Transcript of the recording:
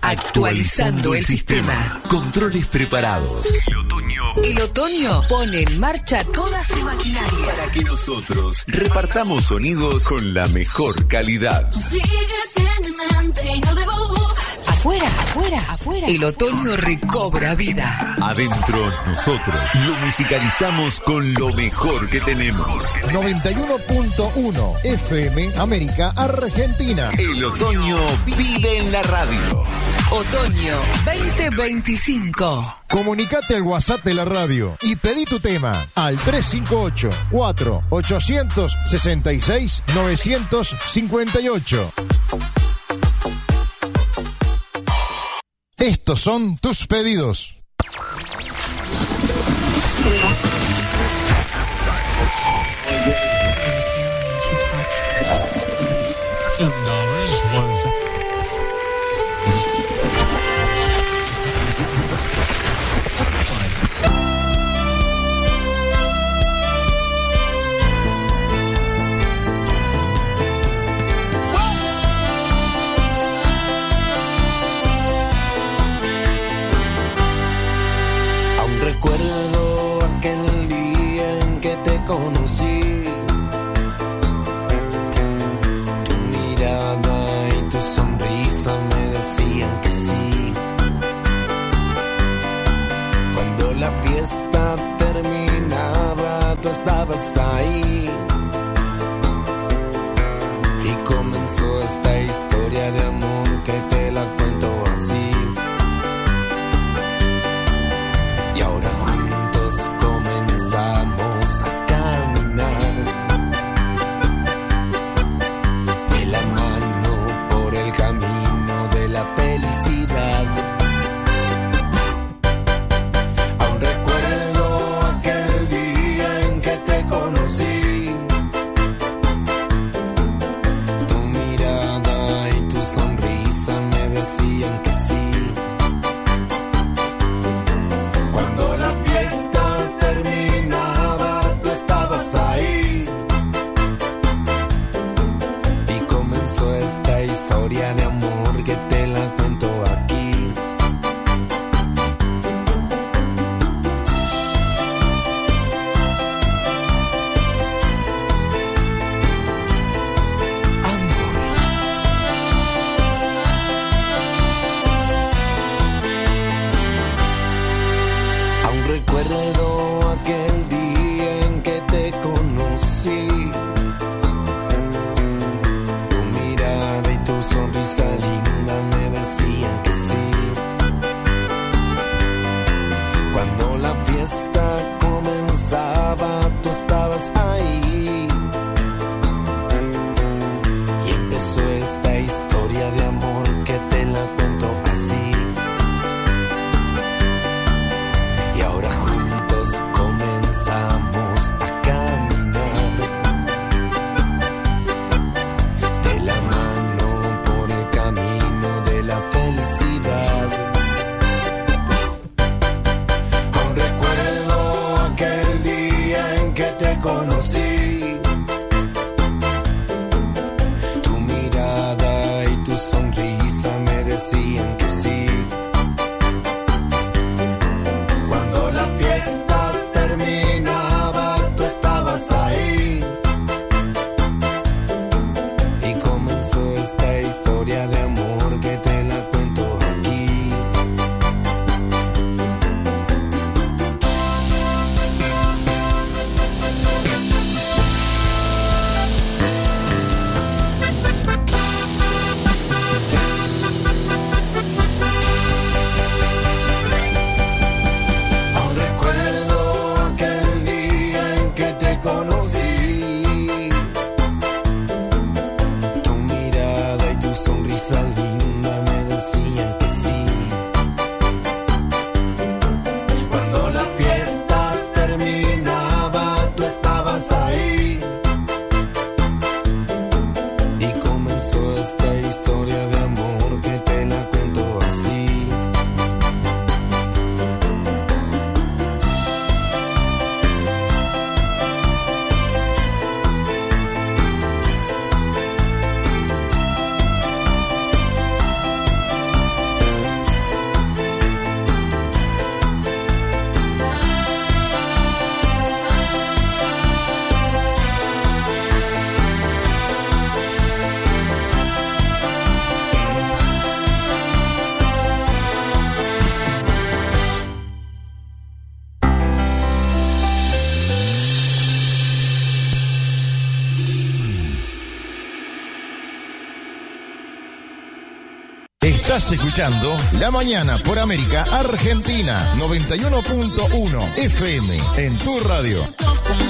Actualizando el sistema. Controles preparados. El otoño pone en marcha toda su maquinaria Para que nosotros repartamos sonidos con la mejor calidad. Afuera, afuera, afuera. El otoño recobra vida. Adentro, nosotros lo musicalizamos con lo mejor que tenemos. 91.1 FM América Argentina. El otoño vive en la radio. Otoño 2025. Comunicate al WhatsApp de la radio y pedí tu tema al 358-4866-958. Estos son tus pedidos. Recuerdo aquel día en que te conocí, tu mirada y tu sonrisa me decían que sí. Cuando la fiesta terminaba, tú estabas ahí y comenzó esta historia de amor que te la cuento así. Y ahora juntos comenzamos a caminar de la mano por el camino de la felicidad. Aún recuerdo aquel día en que te conocí, tu mirada y tu sonrisa me decían que sí. Esta historia de amor que te la cuento aquí. Amor. Aún recuerdo aquel día en que te conocí, sonrisa linda me decían que sí. Cuando la fiesta comenzaba, tú estabas ahí y empezó esta historia de amor que te la cuento así. Y ahora juntos comenzamos a caminar de la mano por el camino de la felicidad. Aún recuerdo aquel día en que te conocí, tu mirada y tu sonrisa me decían que sí. Cuando la fiesta terminaba, tú estabas ahí y comenzó esta historia de amor que te la cuento aquí. Aún recuerdo aquel día en que te conocí, tu mirada y tu sonrisa linda me decían que sí. Cuando la fiesta terminaba, tú estabas ahí y comenzó esta historia de amor que te la cuento así. Estás escuchando La Mañana por América Argentina 91.1 FM en tu radio.